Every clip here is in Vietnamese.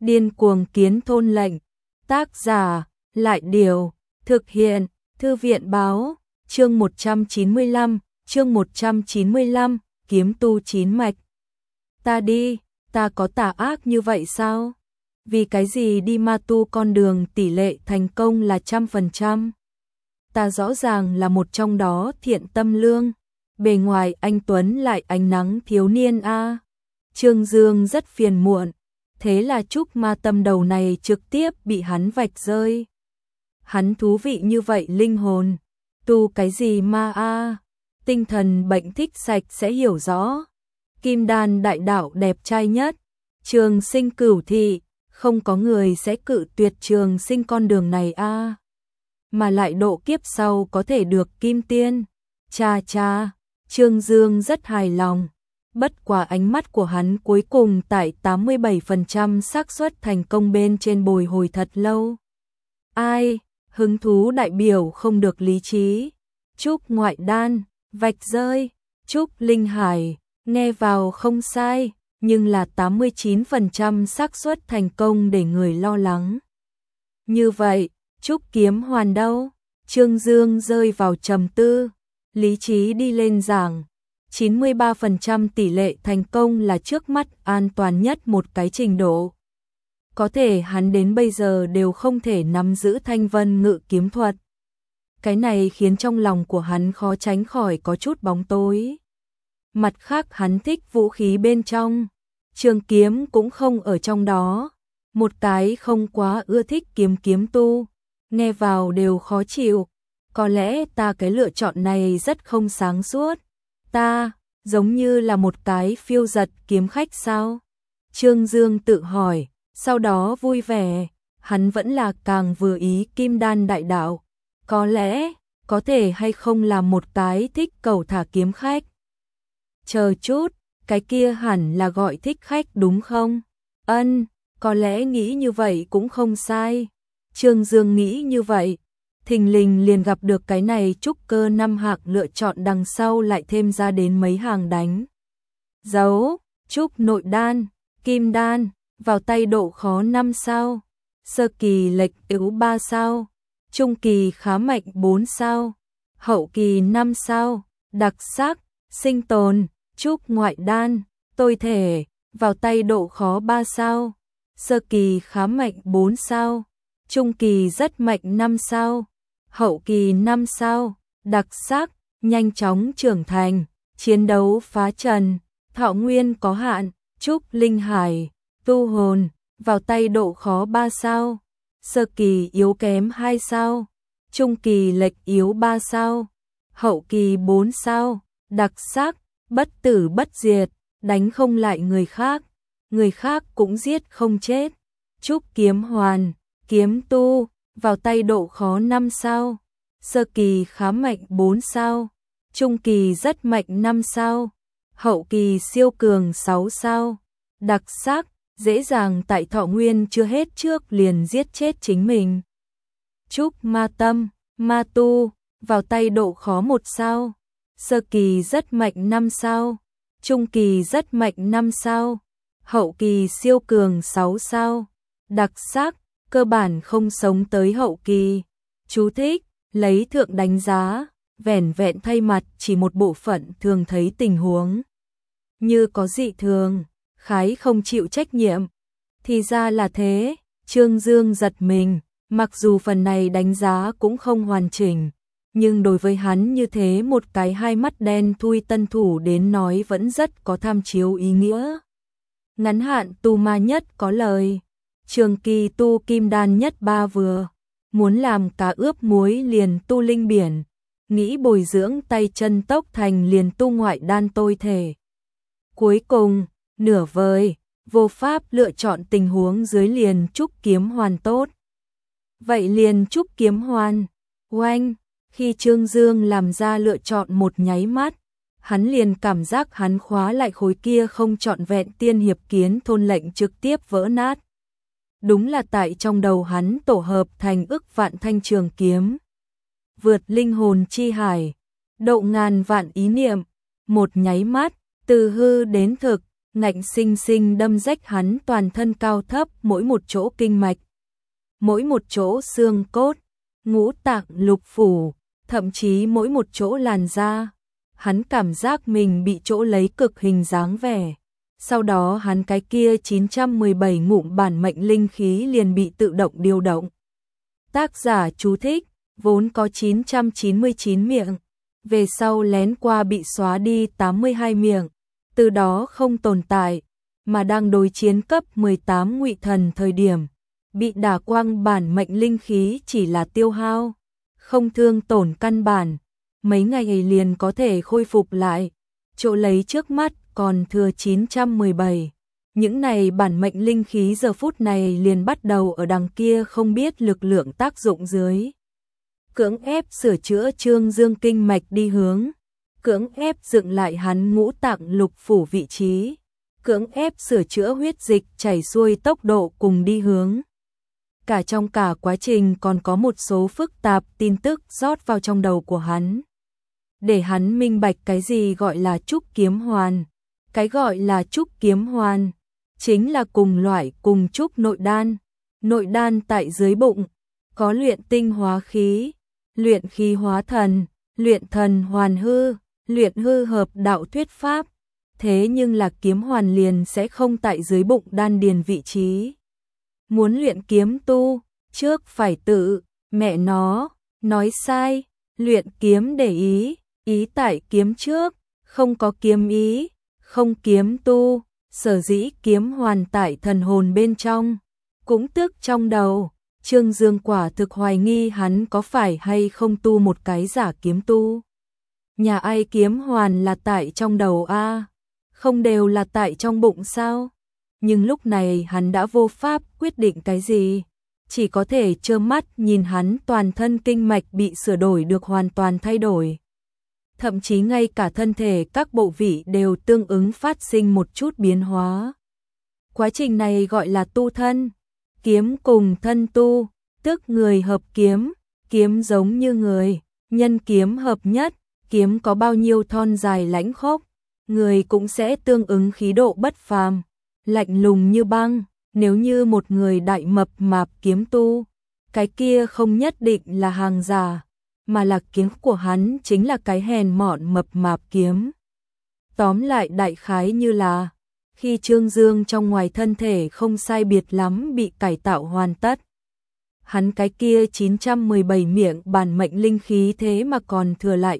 Điên cuồng kiến thôn lệnh. Tác giả, Lại Điều. Thực hiện, Thư viện Báo. Chương 195, kiếm tu 9 mạch. Ta đi, ta có tà ác như vậy sao? Vì cái gì đi ma tu con đường tỷ lệ thành công là 100%? Ta rõ ràng là một trong đó thiện tâm lương. Bề ngoài anh Tuấn lại ánh nắng thiếu niên a. Trương Dương rất phiền muộn. Thế là Trúc Ma Tâm đầu này trực tiếp bị hắn vạch rơi. Hắn thú vị như vậy linh hồn. Tu cái gì ma a? Tinh thần bệnh thích sạch sẽ hiểu rõ. Kim đan đại đạo đẹp trai nhất. Trường Sinh Cửu thị, không có người sẽ cự tuyệt Trường Sinh con đường này a. Mà lại độ kiếp sau có thể được kim tiên. Cha cha, Trương Dương rất hài lòng. Bất quá ánh mắt của hắn cuối cùng tại 87% xác suất thành công bên trên bồi hồi thật lâu. Ai, hứng thú đại biểu không được lý trí. Trúc ngoại đan, vạch rơi, Trúc linh hải, nghe vào không sai, nhưng là 89% xác suất thành công để người lo lắng. Như vậy, Trúc kiếm hoàn đâu? Trương Dương rơi vào trầm tư, lý trí đi lên giảng. 93% tỷ lệ thành công là trước mắt an toàn nhất một cái trình độ. Có thể hắn đến bây giờ đều không thể nắm giữ thanh vân ngự kiếm thuật. Cái này khiến trong lòng của hắn khó tránh khỏi có chút bóng tối. Mặt khác hắn thích vũ khí bên trong. Trường kiếm cũng không ở trong đó. Một cái không quá ưa thích kiếm tu. Nghe vào đều khó chịu. Có lẽ ta cái lựa chọn này rất không sáng suốt. Ta, giống như là một cái phiêu giật kiếm khách sao? Trương Dương tự hỏi, sau đó vui vẻ, hắn vẫn là càng vừa ý kim đan đại đạo. Có lẽ, có thể hay không là một cái thích cầu thả kiếm khách. Chờ chút, cái kia hẳn là gọi thích khách đúng không? Ân, có lẽ nghĩ như vậy cũng không sai. Trương Dương nghĩ như vậy. Thình lình liền gặp được cái này trúc cơ 5 hạng lựa chọn đằng sau lại thêm ra đến mấy hàng đánh. Dấu, trúc nội đan, kim đan, vào tay độ khó 5 sao, sơ kỳ lệch yếu 3 sao, trung kỳ khá mạnh 4 sao, hậu kỳ 5 sao, đặc sắc, sinh tồn, trúc ngoại đan, tôi thể, vào tay độ khó 3 sao, sơ kỳ khá mạnh 4 sao, trung kỳ rất mạnh 5 sao. Hậu kỳ 5 sao, đặc sắc, nhanh chóng trưởng thành, chiến đấu phá trần, thọ nguyên có hạn, trúc linh hải, tu hồn, vào tay độ khó 3 sao, sơ kỳ yếu kém 2 sao, trung kỳ lệch yếu 3 sao, hậu kỳ 4 sao, đặc sắc, bất tử bất diệt, đánh không lại người khác cũng giết không chết, trúc kiếm hoàn, kiếm tu. Vào tay độ khó 5 sao, sơ kỳ khá mạnh 4 sao, trung kỳ rất mạnh 5 sao, hậu kỳ siêu cường 6 sao, đặc sắc, dễ dàng tại thọ nguyên chưa hết trước liền giết chết chính mình. Trúc ma tâm, ma tu, vào tay độ khó 1 sao, sơ kỳ rất mạnh 5 sao, trung kỳ rất mạnh 5 sao, hậu kỳ siêu cường 6 sao, đặc sắc, cơ bản không sống tới hậu kỳ. Chú thích, lấy thượng đánh giá, vẻn vẹn thay mặt chỉ một bộ phận thường thấy tình huống. Như có dị thường, khái không chịu trách nhiệm. Thì ra là thế, Trương Dương giật mình, mặc dù phần này đánh giá cũng không hoàn chỉnh, nhưng đối với hắn như thế một cái hai mắt đen thui tân thủ đến nói vẫn rất có tham chiếu ý nghĩa. Ngắn hạn tu ma nhất có lời. Trường kỳ tu kim đan nhất ba vừa, muốn làm cá ướp muối liền tu linh biển, nghĩ bồi dưỡng tay chân tốc thành liền tu ngoại đan tôi thể. Cuối cùng, nửa vời, vô pháp lựa chọn tình huống dưới liền trúc kiếm hoàn tốt. Vậy liền trúc kiếm hoàn, oanh, khi Trương Dương làm ra lựa chọn một nháy mắt, hắn liền cảm giác hắn khóa lại khối kia không trọn vẹn tiên hiệp kiến thôn lệnh trực tiếp vỡ nát. Đúng là tại trong đầu hắn tổ hợp thành ức vạn thanh trường kiếm. Vượt linh hồn chi hải, độ ngàn vạn ý niệm, một nháy mắt, từ hư đến thực, ngạnh sinh sinh đâm rách hắn toàn thân cao thấp mỗi một chỗ kinh mạch, mỗi một chỗ xương cốt, ngũ tạng lục phủ, thậm chí mỗi một chỗ làn da. Hắn cảm giác mình bị chỗ lấy cực hình dáng vẻ. Sau đó hắn cái kia 917 ngụm bản mệnh linh khí liền bị tự động điều động. Tác giả chú thích, vốn có 999 miệng, về sau lén qua bị xóa đi 82 miệng, từ đó không tồn tại, mà đang đối chiến cấp 18 ngụy thần thời điểm, bị đả quang bản mệnh linh khí chỉ là tiêu hao, không thương tổn căn bản, mấy ngày liền có thể khôi phục lại, chỗ lấy trước mắt còn thừa 917. Những này bản mệnh linh khí giờ phút này liền bắt đầu ở đằng kia không biết lực lượng tác dụng dưới. Cưỡng ép sửa chữa Trương Dương kinh mạch đi hướng, cưỡng ép dựng lại hắn ngũ tạng lục phủ vị trí, cưỡng ép sửa chữa huyết dịch chảy xuôi tốc độ cùng đi hướng. Cả trong cả quá trình còn có một số phức tạp tin tức rót vào trong đầu của hắn. Để hắn minh bạch cái gì gọi là trúc kiếm hoàn. Cái gọi là trúc kiếm hoàn chính là cùng loại cùng trúc nội đan. Nội đan tại dưới bụng, có luyện tinh hóa khí, luyện khí hóa thần, luyện thần hoàn hư, luyện hư hợp đạo thuyết pháp. Thế nhưng là kiếm hoàn liền sẽ không tại dưới bụng đan điền vị trí. Muốn luyện kiếm tu, trước phải tự, mẹ nó, nói sai, luyện kiếm để ý, ý tại kiếm trước, không có kiếm ý, không kiếm tu, sở dĩ kiếm hoàn tại thần hồn bên trong, cũng tức trong đầu. Trương Dương quả thực hoài nghi hắn có phải hay không tu một cái giả kiếm tu. Nhà ai kiếm hoàn là tại trong đầu a, không đều là tại trong bụng sao? Nhưng lúc này hắn đã vô pháp quyết định cái gì, chỉ có thể trơ mắt nhìn hắn toàn thân kinh mạch bị sửa đổi được hoàn toàn thay đổi. Thậm chí ngay cả thân thể các bộ vị đều tương ứng phát sinh một chút biến hóa. Quá trình này gọi là tu thân, kiếm cùng thân tu, tức người hợp kiếm, kiếm giống như người, nhân kiếm hợp nhất, kiếm có bao nhiêu thon dài lãnh khốc, người cũng sẽ tương ứng khí độ bất phàm, lạnh lùng như băng. Nếu như một người đại mập mạp kiếm tu, cái kia không nhất định là hàng giả, mà là kiếm của hắn chính là cái hèn mọn mập mạp kiếm. Tóm lại đại khái như là, khi Trương Dương trong ngoài thân thể không sai biệt lắm bị cải tạo hoàn tất, hắn cái kia 917 miệng bản mệnh linh khí thế mà còn thừa lại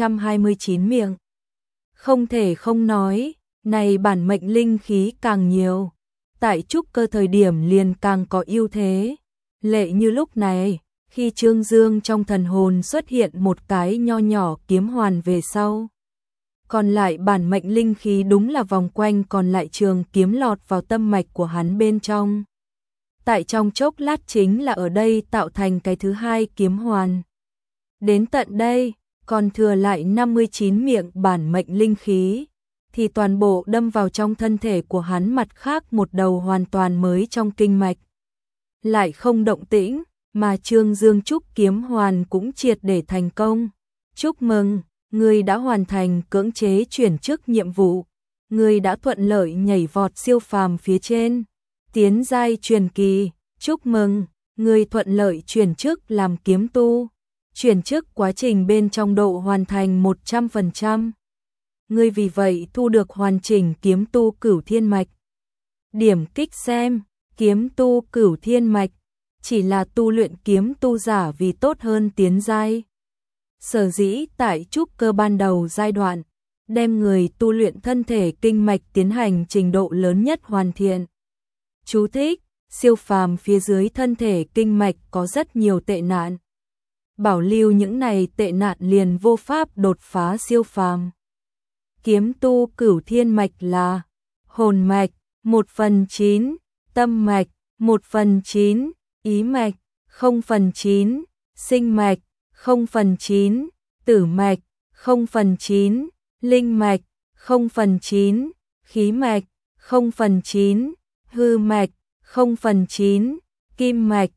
429 miệng. Không thể không nói, này bản mệnh linh khí càng nhiều, tại trúc cơ thời điểm liền càng có ưu thế. Lệ như lúc này, khi Trương Dương trong thần hồn xuất hiện một cái nho nhỏ kiếm hoàn về sau, còn lại bản mệnh linh khí đúng là vòng quanh còn lại trường kiếm lọt vào tâm mạch của hắn bên trong. Tại trong chốc lát chính là ở đây tạo thành cái thứ hai kiếm hoàn. Đến tận đây, còn thừa lại 59 miệng bản mệnh linh khí, thì toàn bộ đâm vào trong thân thể của hắn mặt khác một đầu hoàn toàn mới trong kinh mạch. Lại không động tĩnh, mà Trương Dương trúc kiếm hoàn cũng triệt để thành công. Chúc mừng, ngươi đã hoàn thành cưỡng chế chuyển chức nhiệm vụ, ngươi đã thuận lợi nhảy vọt siêu phàm phía trên, tiến giai truyền kỳ. Chúc mừng, ngươi thuận lợi chuyển chức làm kiếm tu, chuyển chức quá trình bên trong độ hoàn thành 100%. Ngươi vì vậy thu được hoàn chỉnh kiếm tu cửu thiên mạch. Điểm kích xem, kiếm tu cửu thiên mạch chỉ là tu luyện kiếm tu giả vì tốt hơn tiến giai. Sở dĩ tại trúc cơ ban đầu giai đoạn, đem người tu luyện thân thể kinh mạch tiến hành trình độ lớn nhất hoàn thiện. Chú thích, siêu phàm phía dưới thân thể kinh mạch có rất nhiều tệ nạn. Bảo lưu những này tệ nạn liền vô pháp đột phá siêu phàm. Kiếm tu cửu thiên mạch là hồn mạch 1/9, tâm mạch 1/9, ý mạch 0/9, sinh mạch 0/9, tử mạch 0/9, linh mạch 0/9, khí mạch 0/9, hư mạch 0/9, kim mạch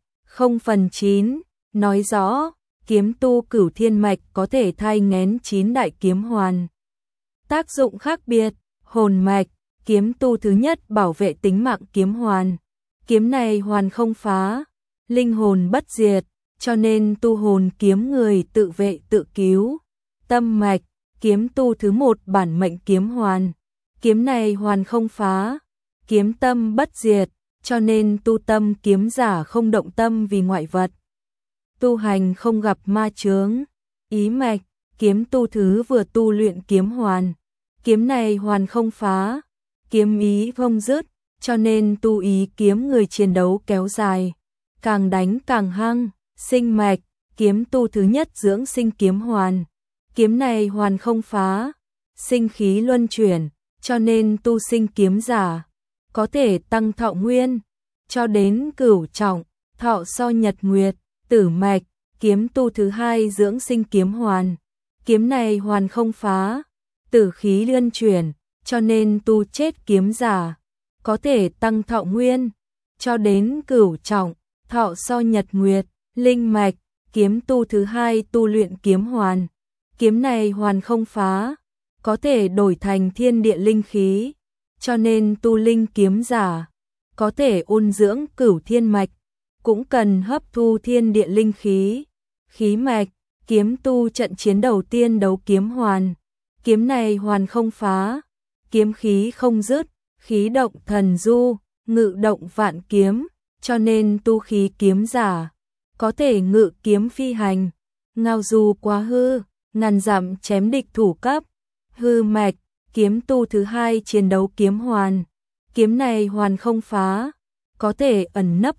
0/9. Nói rõ, kiếm tu cửu thiên mạch có thể thai nghén 9 đại kiếm hoàn. Tác dụng khác biệt, hồn mạch, kiếm tu thứ nhất bảo vệ tính mạng kiếm hoàn. Kiếm này hoàn không phá, linh hồn bất diệt, cho nên tu hồn kiếm người tự vệ tự cứu. Tâm mạch, kiếm tu thứ một bản mệnh kiếm hoàn. Kiếm này hoàn không phá, kiếm tâm bất diệt, cho nên tu tâm kiếm giả không động tâm vì ngoại vật. Tu hành không gặp ma chướng. Ý mạch, kiếm tu thứ vừa tu luyện kiếm hoàn. Kiếm này hoàn không phá, kiếm ý không dứt, cho nên tu ý kiếm người chiến đấu kéo dài, càng đánh càng hăng. Sinh mạch, kiếm tu thứ nhất dưỡng sinh kiếm hoàn. Kiếm này hoàn không phá, sinh khí luân chuyển, cho nên tu sinh kiếm giả có thể tăng thọ nguyên cho đến cửu trọng, thọ so nhật nguyệt. Tử mạch, kiếm tu thứ hai dưỡng sinh kiếm hoàn. Kiếm này hoàn không phá, tử khí luân chuyển, cho nên tu chết kiếm giả có thể tăng thọ nguyên cho đến cửu trọng, thọ so nhật nguyệt. Linh mạch, kiếm tu thứ hai tu luyện kiếm hoàn. Kiếm này hoàn không phá, có thể đổi thành thiên địa linh khí, cho nên tu linh kiếm giả có thể ôn dưỡng cửu thiên mạch, cũng cần hấp thu thiên địa linh khí. Khí mạch, kiếm tu trận chiến đầu tiên đấu kiếm hoàn. Kiếm này hoàn không phá, kiếm khí không dứt, khí động thần du, ngự động vạn kiếm, cho nên tu khí kiếm giả có thể ngự kiếm phi hành, ngao du quá hư, ngàn dặm chém địch thủ cấp. Hư mạch, kiếm tu thứ hai chiến đấu kiếm hoàn. Kiếm này hoàn không phá, có thể ẩn nấp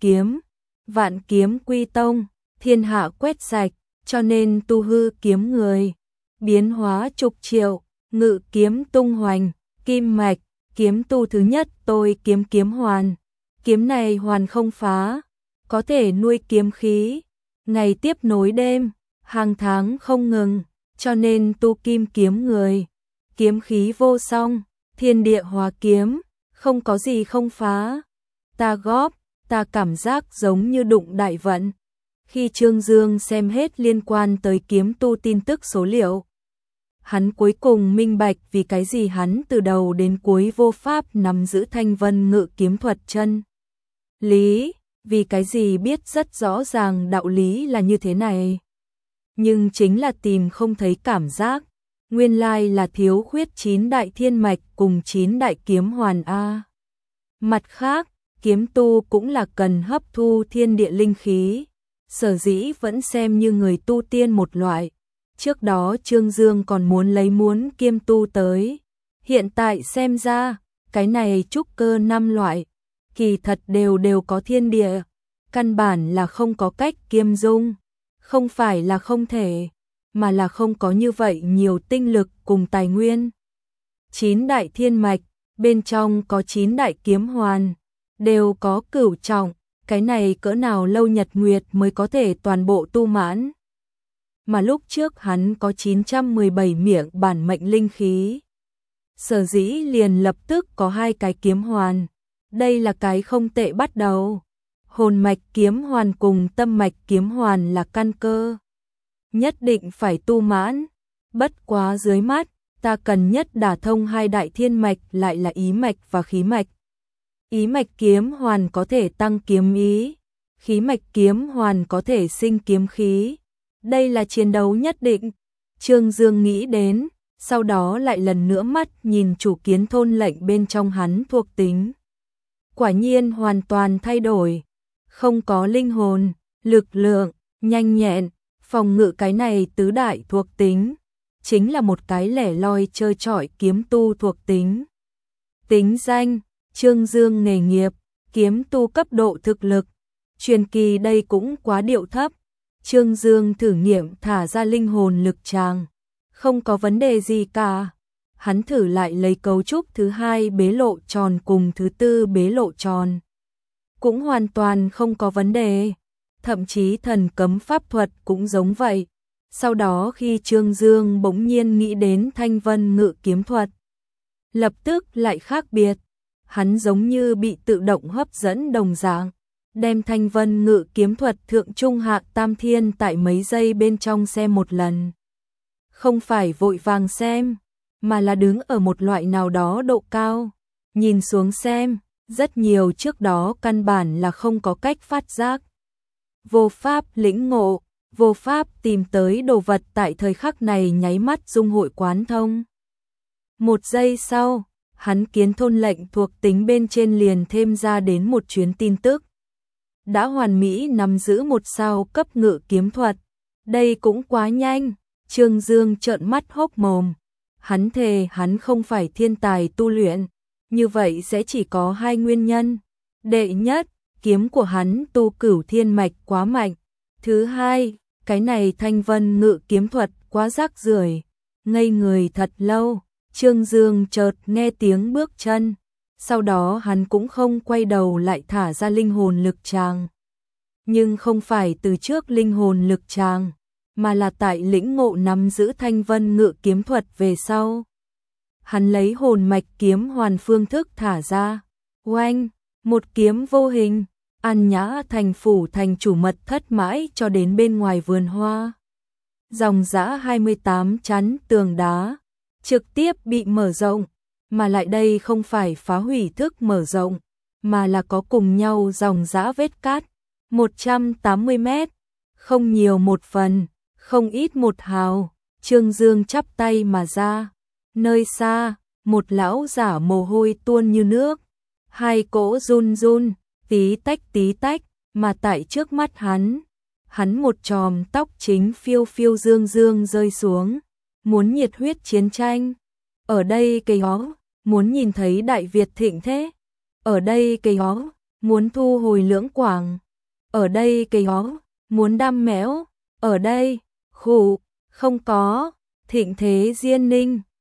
vạn kiếm quy tông, thiên hạ quét sạch, cho nên tu hư kiếm người biến hóa trục triệu, ngự kiếm tung hoành. Kim mạch, kiếm tu thứ nhất tôi kiếm hoàn. Kiếm này hoàn không phá, có thể nuôi kiếm khí, ngày tiếp nối đêm, hàng tháng không ngừng, cho nên tu kim kiếm người, kiếm khí vô song, thiên địa hóa kiếm, không có gì không phá. Ta cảm giác giống như đụng đại vận. Khi Trương Dương xem hết liên quan tới kiếm tu tin tức số liệu, hắn cuối cùng minh bạch vì cái gì hắn từ đầu đến cuối vô pháp nắm giữ thanh vân ngự kiếm thuật chân lý, vì cái gì biết rất rõ ràng đạo lý là như thế này, nhưng chính là tìm không thấy cảm giác. Nguyên lai là thiếu khuyết 9 đại thiên mạch cùng 9 đại kiếm hoàn a. Mặt khác, kiếm tu cũng là cần hấp thu thiên địa linh khí, sở dĩ vẫn xem như người tu tiên một loại. Trước đó Trương Dương còn muốn kiêm tu tới, hiện tại xem ra, cái này trúc cơ 5 loại, kỳ thật đều có thiên địa, căn bản là không có cách kiêm dung, không phải là không thể, mà là không có như vậy nhiều tinh lực cùng tài nguyên. 9 đại thiên mạch, bên trong có 9 đại kiếm hoàn, đều có cửu trọng, cái này cỡ nào lâu nhật nguyệt mới có thể toàn bộ tu mãn. Mà lúc trước hắn có 917 miệng bản mệnh linh khí, sở dĩ liền lập tức có 2 cái kiếm hoàn, đây là cái không tệ bắt đầu. Hồn mạch kiếm hoàn cùng tâm mạch kiếm hoàn là căn cơ, nhất định phải tu mãn. Bất quá dưới mắt, ta cần nhất đả thông 2 đại thiên mạch lại là ý mạch và khí mạch. Ý mạch kiếm hoàn có thể tăng kiếm ý, khí mạch kiếm hoàn có thể sinh kiếm khí. Đây là chiến đấu nhất định. Trương Dương nghĩ đến, sau đó lại lần nữa mắt nhìn chủ kiến thôn lệnh bên trong hắn thuộc tính. Quả nhiên hoàn toàn thay đổi, không có linh hồn, lực lượng, nhanh nhẹn, phòng ngự, cái này tứ đại thuộc tính, chính là một cái lẻ loi chơi chọi kiếm tu thuộc tính. Tính danh, Trương Dương nghề nghiệp, kiếm tu cấp độ thực lực, truyền kỳ đây cũng quá điệu thấp. Trương Dương thử nghiệm thả ra linh hồn lực tràng, không có vấn đề gì cả. Hắn thử lại lấy cấu trúc thứ 2 bế lộ tròn cùng thứ 4 bế lộ tròn, cũng hoàn toàn không có vấn đề. Thậm chí thần cấm pháp thuật cũng giống vậy. Sau đó khi Trương Dương bỗng nhiên nghĩ đến thanh vân ngự kiếm thuật, lập tức lại khác biệt. Hắn giống như bị tự động hấp dẫn đồng dạng, đem thanh vân ngự kiếm thuật thượng trung hạ tam thiên tại mấy giây bên trong xem một lần. Không phải vội vàng xem, mà là đứng ở một loại nào đó độ cao. Nhìn xuống xem, rất nhiều trước đó căn bản là không có cách phát giác. Vô pháp lĩnh ngộ, vô pháp tìm tới đồ vật tại thời khắc này nháy mắt dung hội quán thông. Một giây sau, hắn kiến thôn lệnh thuộc tính bên trên liền thêm ra đến một chuyến tin tức. Đã hoàn mỹ nắm giữ một sao cấp ngự kiếm thuật. Đây cũng quá nhanh, Trương Dương trợn mắt hốc mồm. Hắn thề hắn không phải thiên tài tu luyện, như vậy sẽ chỉ có hai nguyên nhân. Đệ nhất, kiếm của hắn tu cửu thiên mạch quá mạnh. Thứ hai, cái này thanh vân ngự kiếm thuật quá rác rưởi. Ngây người thật lâu, Trương Dương chợt nghe tiếng bước chân. Sau đó hắn cũng không quay đầu lại thả ra linh hồn lực tràng. Nhưng không phải từ trước linh hồn lực tràng, mà là tại lĩnh ngộ nắm giữ thanh vân ngự kiếm thuật về sau. Hắn lấy hồn mạch kiếm hoàn phương thức thả ra. Oanh, một kiếm vô hình, An Nhã thành phủ thành chủ mật thất mãi cho đến bên ngoài vườn hoa. Dòng dã 28 chắn tường đá, trực tiếp bị mở rộng, mà lại đây không phải phá hủy thức mở rộng, mà là có cùng nhau dòng dã vết cát, 180 mét, không nhiều một phần, không ít một hào. Trương Dương chắp tay mà ra, nơi xa, một lão giả mồ hôi tuôn như nước, hai cỗ run run, tí tách, mà tại trước mắt hắn một chòm tóc chính phiêu phiêu dương dương rơi xuống, muốn nhiệt huyết chiến tranh. Ở đây cây hó, muốn nhìn thấy Đại Việt thịnh thế. Ở đây cây hó, muốn thu hồi Lưỡng Quảng. Ở đây cây hó, muốn đam mẽo. Ở đây, khủ, không có, thịnh thế Diên Ninh.